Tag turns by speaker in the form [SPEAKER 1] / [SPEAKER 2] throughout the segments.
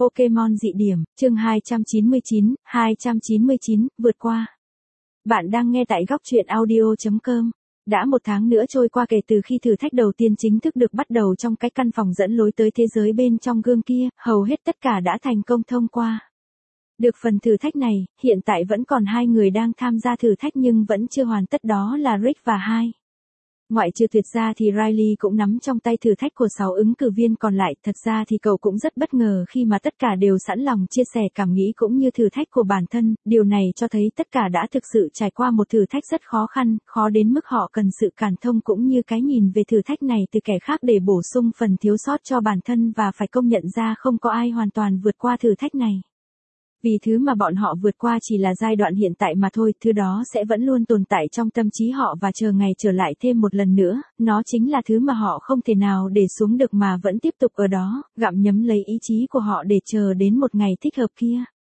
[SPEAKER 1] Pokémon dị điểm, chương 299, vượt qua. Bạn đang nghe tại góc truyện audio.com. Đã một tháng nữa trôi qua kể từ khi thử thách đầu tiên chính thức được bắt đầu trong cái căn phòng dẫn lối tới thế giới bên trong gương kia, hầu hết tất cả đã thành công thông qua. Được phần thử thách này, hiện tại vẫn còn 2 người đang tham gia thử thách nhưng vẫn chưa hoàn tất, đó là Rick và Hai. Ngoại trừ Tuyệt ra thì Riley cũng nắm trong tay thử thách của 6 ứng cử viên còn lại. Thật ra thì cậu cũng rất bất ngờ khi mà tất cả đều sẵn lòng chia sẻ cảm nghĩ cũng như thử thách của bản thân. Điều này cho thấy tất cả đã thực sự trải qua một thử thách rất khó khăn, khó đến mức họ cần sự cảm thông cũng như cái nhìn về thử thách này từ kẻ khác để bổ sung phần thiếu sót cho bản thân, và phải công nhận ra không có ai hoàn toàn vượt qua thử thách này. Vì thứ mà bọn họ vượt qua chỉ là giai đoạn hiện tại mà thôi, thứ đó sẽ vẫn luôn tồn tại trong tâm trí họ và chờ ngày trở lại thêm một lần nữa, nó chính là thứ mà họ không thể nào để xuống được mà vẫn tiếp tục ở đó, gặm nhấm lấy ý chí của họ để chờ đến một ngày thích hợp kia.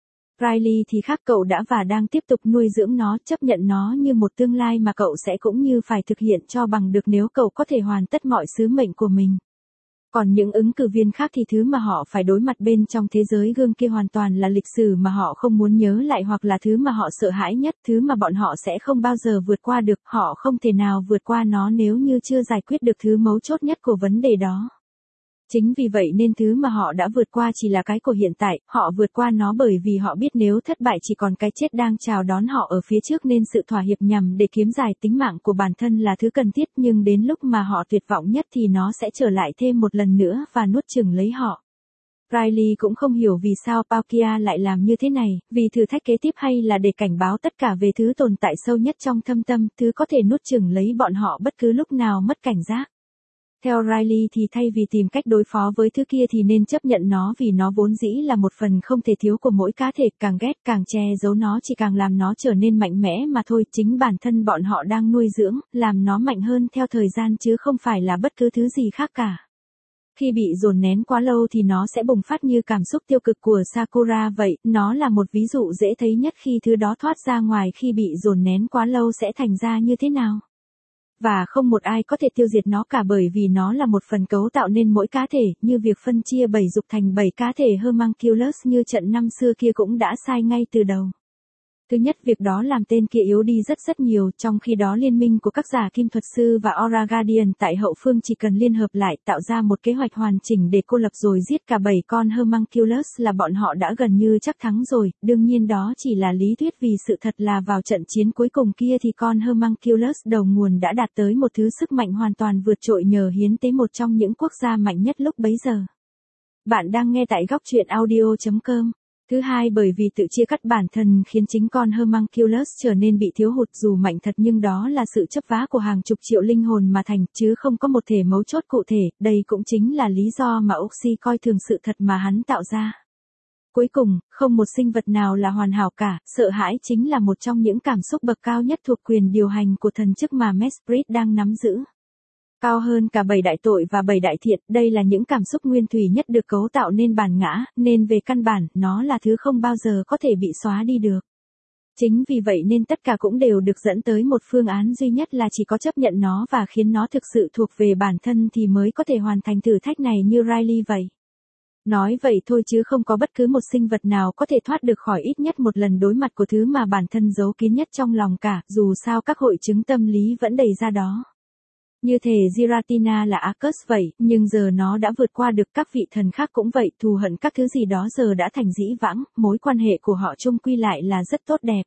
[SPEAKER 1] Riley thì khác, cậu đã và đang tiếp tục nuôi dưỡng nó, chấp nhận nó như một tương lai mà cậu sẽ cũng như phải thực hiện cho bằng được nếu cậu có thể hoàn tất mọi sứ mệnh của mình. Còn những ứng cử viên khác thì thứ mà họ phải đối mặt bên trong thế giới gương kia hoàn toàn là lịch sử mà họ không muốn nhớ lại, hoặc là thứ mà họ sợ hãi nhất, thứ mà bọn họ sẽ không bao giờ vượt qua được, họ không thể nào vượt qua nó nếu như chưa giải quyết được thứ mấu chốt nhất của vấn đề đó. Chính vì vậy nên thứ mà họ đã vượt qua chỉ là cái của hiện tại, họ vượt qua nó bởi vì họ biết nếu thất bại chỉ còn cái chết đang chào đón họ ở phía trước, nên sự thỏa hiệp nhằm để kiếm dài tính mạng của bản thân là thứ cần thiết, nhưng đến lúc mà họ tuyệt vọng nhất thì nó sẽ trở lại thêm một lần nữa và nuốt chửng lấy họ. Riley cũng không hiểu vì sao Palkia lại làm như thế này, vì thử thách kế tiếp hay là để cảnh báo tất cả về thứ tồn tại sâu nhất trong thâm tâm, thứ có thể nuốt chửng lấy bọn họ bất cứ lúc nào mất cảnh giác. Theo Riley thì thay vì tìm cách đối phó với thứ kia thì nên chấp nhận nó, vì nó vốn dĩ là một phần không thể thiếu của mỗi cá thể, càng ghét càng che giấu nó chỉ càng làm nó trở nên mạnh mẽ mà thôi, chính bản thân bọn họ đang nuôi dưỡng, làm nó mạnh hơn theo thời gian chứ không phải là bất cứ thứ gì khác cả. Khi bị dồn nén quá lâu thì nó sẽ bùng phát như cảm xúc tiêu cực của Sakura vậy, nó là một ví dụ dễ thấy nhất khi thứ đó thoát ra ngoài khi bị dồn nén quá lâu sẽ thành ra như thế nào. Và không một ai có thể tiêu diệt nó cả, bởi vì nó là một phần cấu tạo nên mỗi cá thể, như việc phân chia 7 dục thành 7 cá thể Homunculus như trận năm xưa kia cũng đã sai ngay từ đầu. Thứ nhất, việc đó làm tên kia yếu đi rất nhiều, trong khi đó liên minh của các giả kim thuật sư và Aura Guardian tại hậu phương chỉ cần liên hợp lại tạo ra một kế hoạch hoàn chỉnh để cô lập rồi giết cả 7 con Homunculus là bọn họ đã gần như chắc thắng rồi. Đương nhiên đó chỉ là lý thuyết, vì sự thật là vào trận chiến cuối cùng kia thì con Homunculus đầu nguồn đã đạt tới một thứ sức mạnh hoàn toàn vượt trội nhờ hiến tế một trong những quốc gia mạnh nhất lúc bấy giờ. Bạn đang nghe tại góc truyện audio.com. Thứ hai, bởi vì tự chia cắt bản thân khiến chính con Homunculus trở nên bị thiếu hụt, dù mạnh thật nhưng đó là sự chấp vá của hàng chục triệu linh hồn mà thành, chứ không có một thể mấu chốt cụ thể. Đây cũng chính là lý do mà Oxy coi thường sự thật mà hắn tạo ra. Cuối cùng, không một sinh vật nào là hoàn hảo cả, sợ hãi chính là một trong những cảm xúc bậc cao nhất thuộc quyền điều hành của thần chức mà Mesprit đang nắm giữ. Cao hơn cả 7 đại tội và 7 đại thiện, đây là những cảm xúc nguyên thủy nhất được cấu tạo nên bản ngã, nên về căn bản, nó là thứ không bao giờ có thể bị xóa đi được. Chính vì vậy nên tất cả cũng đều được dẫn tới một phương án duy nhất là chỉ có chấp nhận nó và khiến nó thực sự thuộc về bản thân thì mới có thể hoàn thành thử thách này như Riley vậy. Nói vậy thôi chứ không có bất cứ một sinh vật nào có thể thoát được khỏi ít nhất một lần đối mặt của thứ mà bản thân giấu kín nhất trong lòng cả, dù sao các hội chứng tâm lý vẫn đầy ra đó. Như thể Giratina là Arcus vậy, nhưng giờ nó đã vượt qua được, các vị thần khác cũng vậy, thù hận các thứ gì đó giờ đã thành dĩ vãng, mối quan hệ của họ chung quy lại là rất tốt đẹp.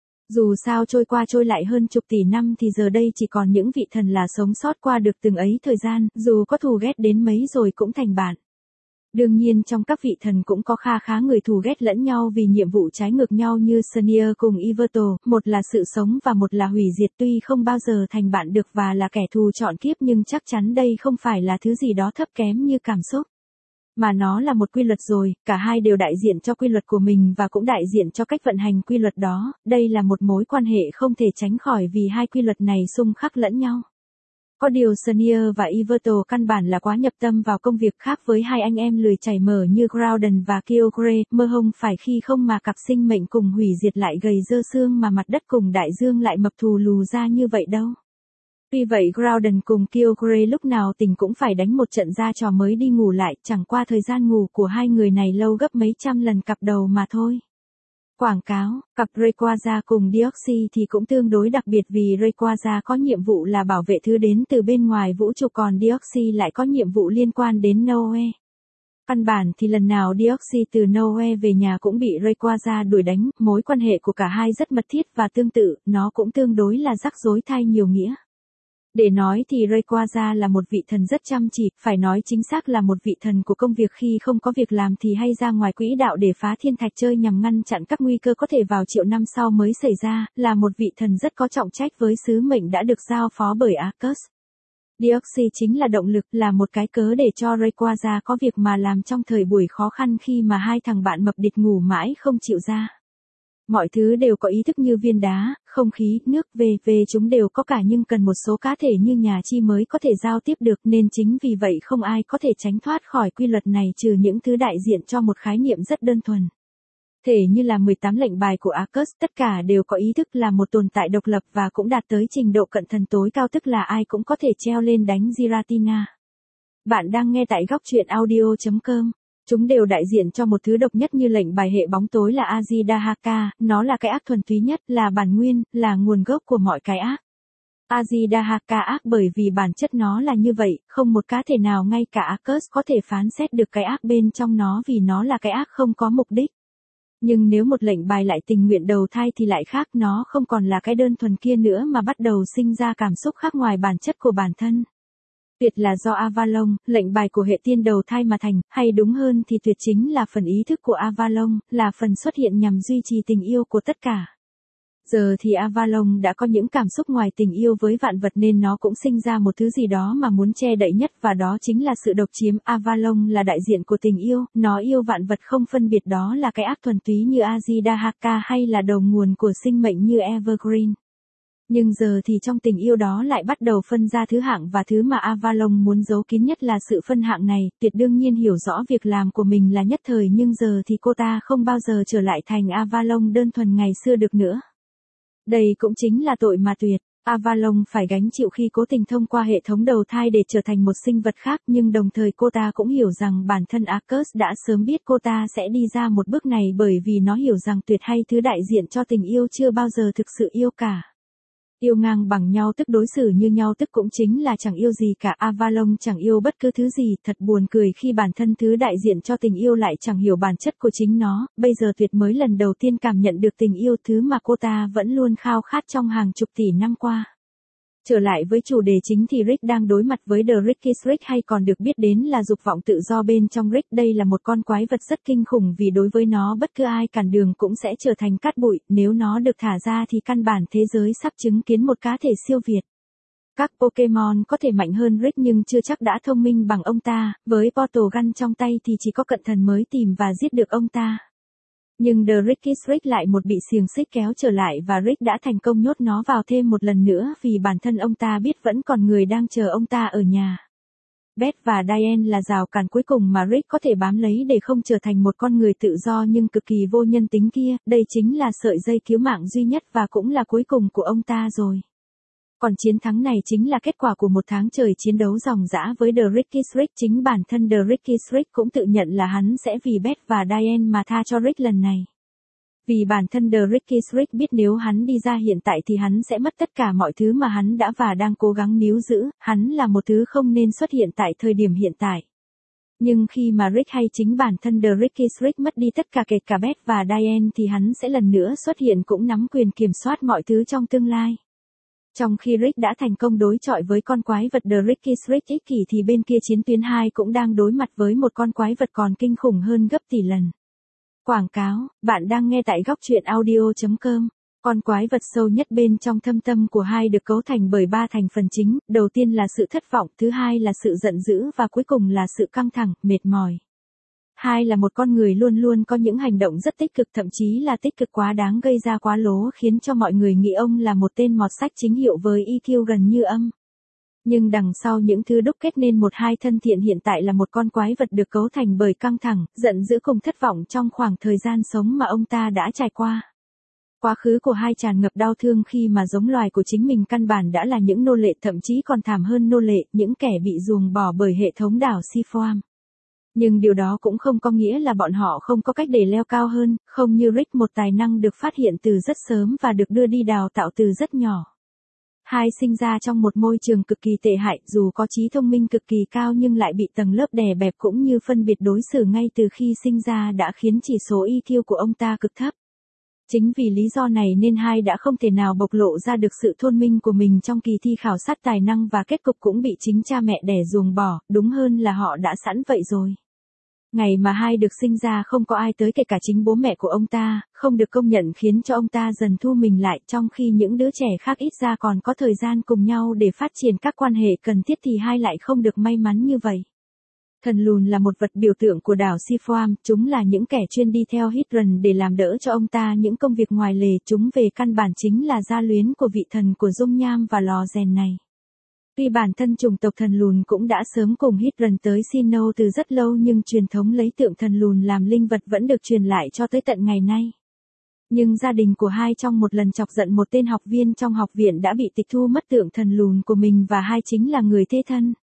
[SPEAKER 1] Dù sao trôi qua trôi lại hơn chục tỷ năm thì giờ đây chỉ còn những vị thần là sống sót qua được từng ấy thời gian, dù có thù ghét đến mấy rồi cũng thành bạn. Đương nhiên trong các vị thần cũng có kha khá người thù ghét lẫn nhau vì nhiệm vụ trái ngược nhau như Senior cùng Iverto, một là sự sống và một là hủy diệt, tuy không bao giờ thành bạn được và là kẻ thù chọn kiếp, nhưng chắc chắn đây không phải là thứ gì đó thấp kém như cảm xúc. Mà nó là một quy luật rồi, cả hai đều đại diện cho quy luật của mình và cũng đại diện cho cách vận hành quy luật đó, đây là một mối quan hệ không thể tránh khỏi vì hai quy luật này xung khắc lẫn nhau. Có điều Senior và Iverto căn bản là quá nhập tâm vào công việc, khác với hai anh em lười chảy mỡ như Groudon và Kyogre, mơ hông phải khi không mà cặp sinh mệnh cùng hủy diệt lại gầy dơ xương mà mặt đất cùng đại dương lại mập thù lù ra như vậy đâu. Tuy vậy Groudon cùng Kyogre lúc nào tỉnh cũng phải đánh một trận ra trò mới đi ngủ lại, chẳng qua thời gian ngủ của hai người này lâu gấp mấy trăm lần cặp đầu mà thôi. Quảng cáo, cặp Rayquaza cùng Deoxys thì cũng tương đối đặc biệt vì Rayquaza có nhiệm vụ là bảo vệ thứ đến từ bên ngoài vũ trụ còn Deoxys lại có nhiệm vụ liên quan đến Noe. Căn bản thì lần nào Deoxys từ Noe về nhà cũng bị Rayquaza đuổi đánh, mối quan hệ của cả hai rất mật thiết và tương tự, nó cũng tương đối là rắc rối thay nhiều nghĩa. Để nói thì Rayquaza là một vị thần rất chăm chỉ, phải nói chính xác là một vị thần của công việc khi không có việc làm thì hay ra ngoài quỹ đạo để phá thiên thạch chơi nhằm ngăn chặn các nguy cơ có thể vào triệu năm sau mới xảy ra, là một vị thần rất có trọng trách với sứ mệnh đã được giao phó bởi Arceus. Deoxys chính là động lực, là một cái cớ để cho Rayquaza có việc mà làm trong thời buổi khó khăn khi mà hai thằng bạn mập địch ngủ mãi không chịu ra. Mọi thứ đều có ý thức như viên đá, không khí, nước, về chúng đều có cả nhưng cần một số cá thể như nhà chi mới có thể giao tiếp được nên chính vì vậy không ai có thể tránh thoát khỏi quy luật này trừ những thứ đại diện cho một khái niệm rất đơn thuần. Thể như là 18 lệnh bài của Arceus, tất cả đều có ý thức là một tồn tại độc lập và cũng đạt tới trình độ cận thần tối cao tức là ai cũng có thể treo lên đánh Giratina. Bạn đang nghe tại góc truyện audio.com. Chúng đều đại diện cho một thứ độc nhất như lệnh bài hệ bóng tối là Azidahaka, nó là cái ác thuần túy nhất, là bản nguyên, là nguồn gốc của mọi cái ác. Azidahaka ác bởi vì bản chất nó là như vậy, không một cá thể nào ngay cả Arceus có thể phán xét được cái ác bên trong nó vì nó là cái ác không có mục đích. Nhưng nếu một lệnh bài lại tình nguyện đầu thai thì lại khác, nó không còn là cái đơn thuần kia nữa mà bắt đầu sinh ra cảm xúc khác ngoài bản chất của bản thân. Tuyệt là do Avalon, lệnh bài của hệ tiên đầu thai mà thành, hay đúng hơn thì tuyệt chính là phần ý thức của Avalon, là phần xuất hiện nhằm duy trì tình yêu của tất cả. Giờ thì Avalon đã có những cảm xúc ngoài tình yêu với vạn vật nên nó cũng sinh ra một thứ gì đó mà muốn che đậy nhất và đó chính là sự độc chiếm. Avalon là đại diện của tình yêu, nó yêu vạn vật không phân biệt đó là cái ác thuần túy như Azidahaka hay là đầu nguồn của sinh mệnh như Evergreen. Nhưng giờ thì trong tình yêu đó lại bắt đầu phân ra thứ hạng và thứ mà Avalon muốn giấu kín nhất là sự phân hạng này, tuyệt đương nhiên hiểu rõ việc làm của mình là nhất thời nhưng giờ thì cô ta không bao giờ trở lại thành Avalon đơn thuần ngày xưa được nữa. Đây cũng chính là tội mà tuyệt. Avalon phải gánh chịu khi cố tình thông qua hệ thống đầu thai để trở thành một sinh vật khác nhưng đồng thời cô ta cũng hiểu rằng bản thân Arceus đã sớm biết cô ta sẽ đi ra một bước này bởi vì nó hiểu rằng tuyệt hay thứ đại diện cho tình yêu chưa bao giờ thực sự yêu cả. Yêu ngang bằng nhau tức đối xử như nhau tức cũng chính là chẳng yêu gì cả. Avalon chẳng yêu bất cứ thứ gì, thật buồn cười khi bản thân thứ đại diện cho tình yêu lại chẳng hiểu bản chất của chính nó, bây giờ tuyệt mới lần đầu tiên cảm nhận được tình yêu thứ mà cô ta vẫn luôn khao khát trong hàng chục tỷ năm qua. Trở lại với chủ đề chính thì Rick đang đối mặt với The Ricky's Rick hay còn được biết đến là dục vọng tự do bên trong Rick. Đây là một con quái vật rất kinh khủng vì đối với nó bất cứ ai cản đường cũng sẽ trở thành cát bụi, nếu nó được thả ra thì căn bản thế giới sắp chứng kiến một cá thể siêu việt. Các Pokemon có thể mạnh hơn Rick nhưng chưa chắc đã thông minh bằng ông ta, với Portal Gun trong tay thì chỉ có cận thần mới tìm và giết được ông ta. Nhưng The Ricky's Rick lại một bị xiềng xích kéo trở lại và Rick đã thành công nhốt nó vào thêm một lần nữa vì bản thân ông ta biết vẫn còn người đang chờ ông ta ở nhà. Beth và Diane là rào cản cuối cùng mà Rick có thể bám lấy để không trở thành một con người tự do nhưng cực kỳ vô nhân tính kia, đây chính là sợi dây cứu mạng duy nhất và cũng là cuối cùng của ông ta rồi. Còn chiến thắng này chính là kết quả của một tháng trời chiến đấu ròng rã với The Ricky's Rick. Chính bản thân The Ricky's Rick cũng tự nhận là hắn sẽ vì Beth và Diane mà tha cho Rick lần này. Vì bản thân The Ricky's Rick biết nếu hắn đi ra hiện tại thì hắn sẽ mất tất cả mọi thứ mà hắn đã và đang cố gắng níu giữ, hắn là một thứ không nên xuất hiện tại thời điểm hiện tại. Nhưng khi mà Rick hay chính bản thân The Ricky's Rick mất đi tất cả kể cả Beth và Diane thì hắn sẽ lần nữa xuất hiện cũng nắm quyền kiểm soát mọi thứ trong tương lai. Trong khi Rick đã thành công đối chọi với con quái vật The Ricky's Rick ích kỷ thì bên kia chiến tuyến 2 cũng đang đối mặt với một con quái vật còn kinh khủng hơn gấp tỷ lần. Quảng cáo, bạn đang nghe tại góc truyện audio.com. Con quái vật sâu nhất bên trong thâm tâm của hai được cấu thành bởi 3 thành phần chính, đầu tiên là sự thất vọng, thứ hai là sự giận dữ và cuối cùng là sự căng thẳng, mệt mỏi. Hai là một con người luôn luôn có những hành động rất tích cực thậm chí là tích cực quá đáng gây ra quá lố khiến cho mọi người nghĩ ông là một tên mọt sách chính hiệu với EQ gần như âm. Nhưng đằng sau những thứ đúc kết nên một hai thân thiện hiện tại là một con quái vật được cấu thành bởi căng thẳng, giận dữ cùng thất vọng trong khoảng thời gian sống mà ông ta đã trải qua. Quá khứ của hai tràn ngập đau thương khi mà giống loài của chính mình căn bản đã là những nô lệ, thậm chí còn thảm hơn nô lệ, những kẻ bị ruồng bỏ bởi hệ thống đảo Sifoam. Nhưng điều đó cũng không có nghĩa là bọn họ không có cách để leo cao hơn, không như Rick, một tài năng được phát hiện từ rất sớm và được đưa đi đào tạo từ rất nhỏ. Hai sinh ra trong một môi trường cực kỳ tệ hại, dù có trí thông minh cực kỳ cao nhưng lại bị tầng lớp đè bẹp cũng như phân biệt đối xử ngay từ khi sinh ra đã khiến chỉ số EQ của ông ta cực thấp. Chính vì lý do này nên hai đã không thể nào bộc lộ ra được sự thông minh của mình trong kỳ thi khảo sát tài năng và kết cục cũng bị chính cha mẹ đẻ ruồng bỏ, đúng hơn là họ đã sẵn vậy rồi. Ngày mà hai được sinh ra không có ai tới kể cả chính bố mẹ của ông ta, không được công nhận khiến cho ông ta dần thu mình lại, trong khi những đứa trẻ khác ít ra còn có thời gian cùng nhau để phát triển các quan hệ cần thiết thì hai lại không được may mắn như vậy. Thần lùn là một vật biểu tượng của đảo Sifoam, chúng là những kẻ chuyên đi theo Hydran để làm đỡ cho ông ta những công việc ngoài lề, chúng về căn bản chính là gia luyến của vị thần của dung nham và lò rèn này. Tuy bản thân chủng tộc thần lùn cũng đã sớm cùng Hydran tới Sinnoh từ rất lâu nhưng truyền thống lấy tượng thần lùn làm linh vật vẫn được truyền lại cho tới tận ngày nay. Nhưng gia đình của hai trong một lần chọc giận một tên học viên trong học viện đã bị tịch thu mất tượng thần lùn của mình và hai chính là người thế thân.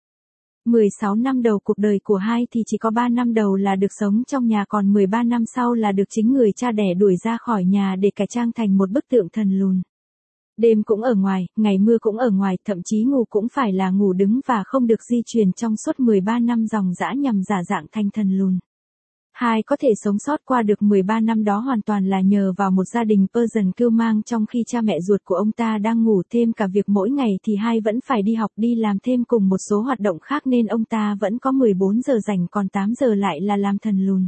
[SPEAKER 1] 16 năm đầu cuộc đời của hai thì chỉ có 3 năm đầu là được sống trong nhà, còn 13 năm sau là được chính người cha đẻ đuổi ra khỏi nhà để cải trang thành một bức tượng thần lùn. Đêm cũng ở ngoài, ngày mưa cũng ở ngoài, thậm chí ngủ cũng phải là ngủ đứng và không được di chuyển trong suốt 13 năm dòng dã nhằm giả dạng thành thần lùn. Hai có thể sống sót qua được 13 năm đó hoàn toàn là nhờ vào một gia đình Persian cưu mang trong khi cha mẹ ruột của ông ta đang ngủ, thêm cả việc mỗi ngày thì hai vẫn phải đi học đi làm thêm cùng một số hoạt động khác nên ông ta vẫn có 14 giờ rảnh còn 8 giờ lại là làm thần lùn.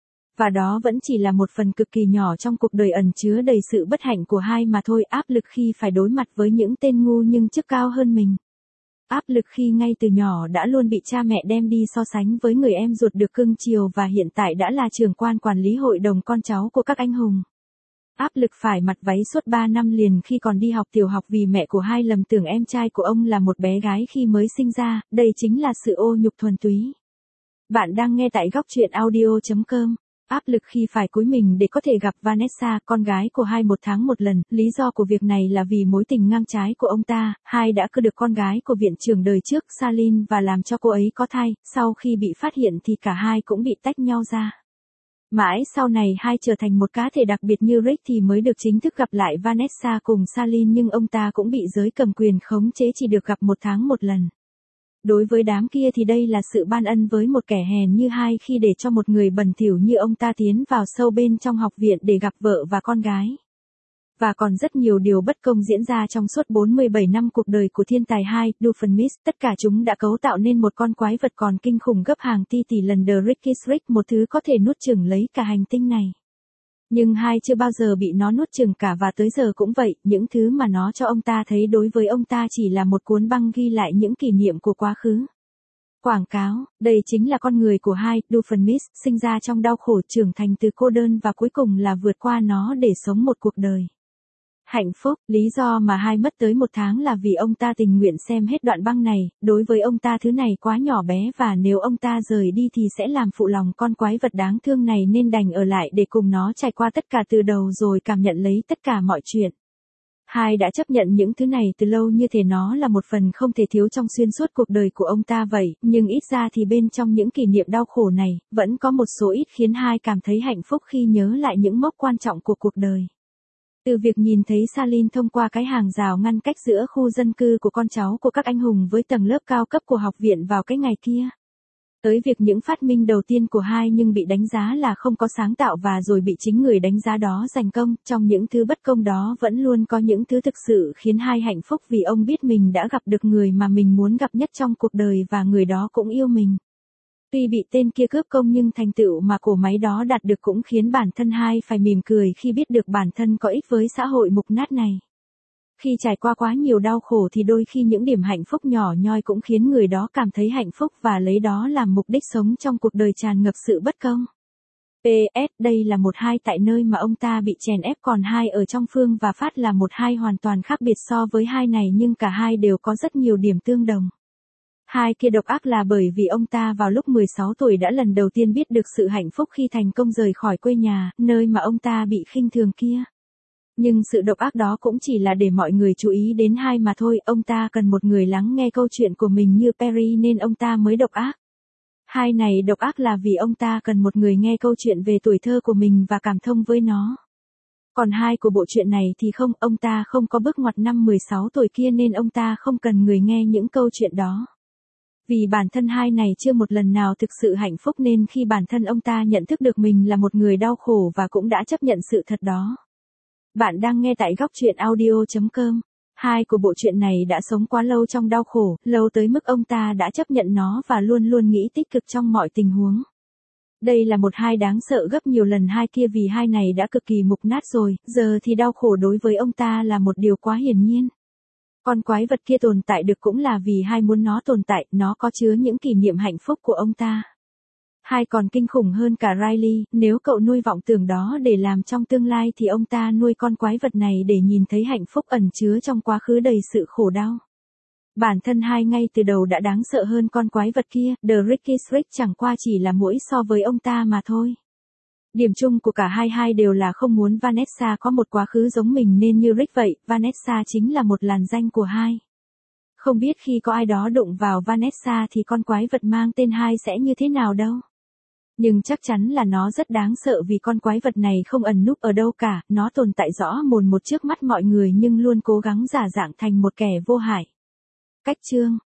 [SPEAKER 1] Và đó vẫn chỉ là một phần cực kỳ nhỏ trong cuộc đời ẩn chứa đầy sự bất hạnh của hai mà thôi, áp lực khi phải đối mặt với những tên ngu nhưng chức cao hơn mình. Áp lực khi ngay từ nhỏ đã luôn bị cha mẹ đem đi so sánh với người em ruột được cưng chiều và hiện tại đã là trưởng quan quản lý hội đồng con cháu của các anh hùng. Áp lực phải mặc váy suốt 3 năm liền khi còn đi học tiểu học vì mẹ của hai lầm tưởng em trai của ông là một bé gái khi mới sinh ra, đây chính là sự ô nhục thuần túy. Bạn đang nghe tại góc truyện audio.com. Áp lực khi phải cúi mình để có thể gặp Vanessa, con gái của hai một tháng một lần, lý do của việc này là vì mối tình ngang trái của ông ta, hai đã cưa được con gái của viện trưởng đời trước, Salin và làm cho cô ấy có thai, sau khi bị phát hiện thì cả hai cũng bị tách nhau ra. Mãi sau này hai trở thành một cá thể đặc biệt như Rick thì mới được chính thức gặp lại Vanessa cùng Salin nhưng ông ta cũng bị giới cầm quyền khống chế chỉ được gặp một tháng một lần. Đối với đám kia thì đây là sự ban ân với một kẻ hèn như hai khi để cho một người bẩn thỉu như ông ta tiến vào sâu bên trong học viện để gặp vợ và con gái. Và còn rất nhiều điều bất công diễn ra trong suốt 47 năm cuộc đời của thiên tài hai, Doofenshmirtz, tất cả chúng đã cấu tạo nên một con quái vật còn kinh khủng gấp hàng tỷ lần The Rickiest Rick, một thứ có thể nuốt chửng lấy cả hành tinh này. Nhưng hai chưa bao giờ bị nó nuốt chửng cả và tới giờ cũng vậy, những thứ mà nó cho ông ta thấy đối với ông ta chỉ là một cuốn băng ghi lại những kỷ niệm của quá khứ. Quảng cáo, đây chính là con người của hai, Doofenshmirtz, sinh ra trong đau khổ, trưởng thành từ cô đơn và cuối cùng là vượt qua nó để sống một cuộc đời hạnh phúc. Lý do mà hai mất tới một tháng là vì ông ta tình nguyện xem hết đoạn băng này, đối với ông ta thứ này quá nhỏ bé và nếu ông ta rời đi thì sẽ làm phụ lòng con quái vật đáng thương này nên đành ở lại để cùng nó trải qua tất cả từ đầu rồi cảm nhận lấy tất cả mọi chuyện. Hai đã chấp nhận những thứ này từ lâu như thể nó là một phần không thể thiếu trong xuyên suốt cuộc đời của ông ta vậy, nhưng ít ra thì bên trong những kỷ niệm đau khổ này, vẫn có một số ít khiến hai cảm thấy hạnh phúc khi nhớ lại những mốc quan trọng của cuộc đời. Từ việc nhìn thấy Salin thông qua cái hàng rào ngăn cách giữa khu dân cư của con cháu của các anh hùng với tầng lớp cao cấp của học viện vào cái ngày kia. Tới việc những phát minh đầu tiên của hai nhưng bị đánh giá là không có sáng tạo và rồi bị chính người đánh giá đó giành công, trong những thứ bất công đó vẫn luôn có những thứ thực sự khiến hai hạnh phúc vì ông biết mình đã gặp được người mà mình muốn gặp nhất trong cuộc đời và người đó cũng yêu mình. Tuy bị tên kia cướp công nhưng thành tựu mà cổ máy đó đạt được cũng khiến bản thân hai phải mỉm cười khi biết được bản thân có ích với xã hội mục nát này. Khi trải qua quá nhiều đau khổ thì đôi khi những điểm hạnh phúc nhỏ nhoi cũng khiến người đó cảm thấy hạnh phúc và lấy đó làm mục đích sống trong cuộc đời tràn ngập sự bất công. PS, đây là một hai tại nơi mà ông ta bị chèn ép còn hai ở trong Phương và Phát là một hai hoàn toàn khác biệt so với hai này nhưng cả hai đều có rất nhiều điểm tương đồng. Hai kia độc ác là bởi vì ông ta vào lúc 16 tuổi đã lần đầu tiên biết được sự hạnh phúc khi thành công rời khỏi quê nhà, nơi mà ông ta bị khinh thường kia. Nhưng sự độc ác đó cũng chỉ là để mọi người chú ý đến hai mà thôi, ông ta cần một người lắng nghe câu chuyện của mình như Perry nên ông ta mới độc ác. Hai này độc ác là vì ông ta cần một người nghe câu chuyện về tuổi thơ của mình và cảm thông với nó. Còn hai của bộ truyện này thì không, ông ta không có bước ngoặt năm 16 tuổi kia nên ông ta không cần người nghe những câu chuyện đó. Vì bản thân hai này chưa một lần nào thực sự hạnh phúc nên khi bản thân ông ta nhận thức được mình là một người đau khổ và cũng đã chấp nhận sự thật đó. Bạn đang nghe tại góc truyện audio.com. Hai của bộ truyện này đã sống quá lâu trong đau khổ, lâu tới mức ông ta đã chấp nhận nó và luôn luôn nghĩ tích cực trong mọi tình huống. Đây là một hai đáng sợ gấp nhiều lần hai kia vì hai này đã cực kỳ mục nát rồi, giờ thì đau khổ đối với ông ta là một điều quá hiển nhiên. Con quái vật kia tồn tại được cũng là vì hai muốn nó tồn tại, nó có chứa những kỷ niệm hạnh phúc của ông ta. Hai còn kinh khủng hơn cả Riley, nếu cậu nuôi vọng tưởng đó để làm trong tương lai thì ông ta nuôi con quái vật này để nhìn thấy hạnh phúc ẩn chứa trong quá khứ đầy sự khổ đau. Bản thân hai ngay từ đầu đã đáng sợ hơn con quái vật kia, The Ricky's Rick chẳng qua chỉ là muỗi so với ông ta mà thôi. Điểm chung của cả hai đều là không muốn Vanessa có một quá khứ giống mình nên như Rick vậy, Vanessa chính là một làn danh của hai. Không biết khi có ai đó đụng vào Vanessa thì con quái vật mang tên hai sẽ như thế nào đâu. Nhưng chắc chắn là nó rất đáng sợ vì con quái vật này không ẩn núp ở đâu cả, nó tồn tại rõ mồn một trước mắt mọi người nhưng luôn cố gắng giả dạng thành một kẻ vô hại. Cách chương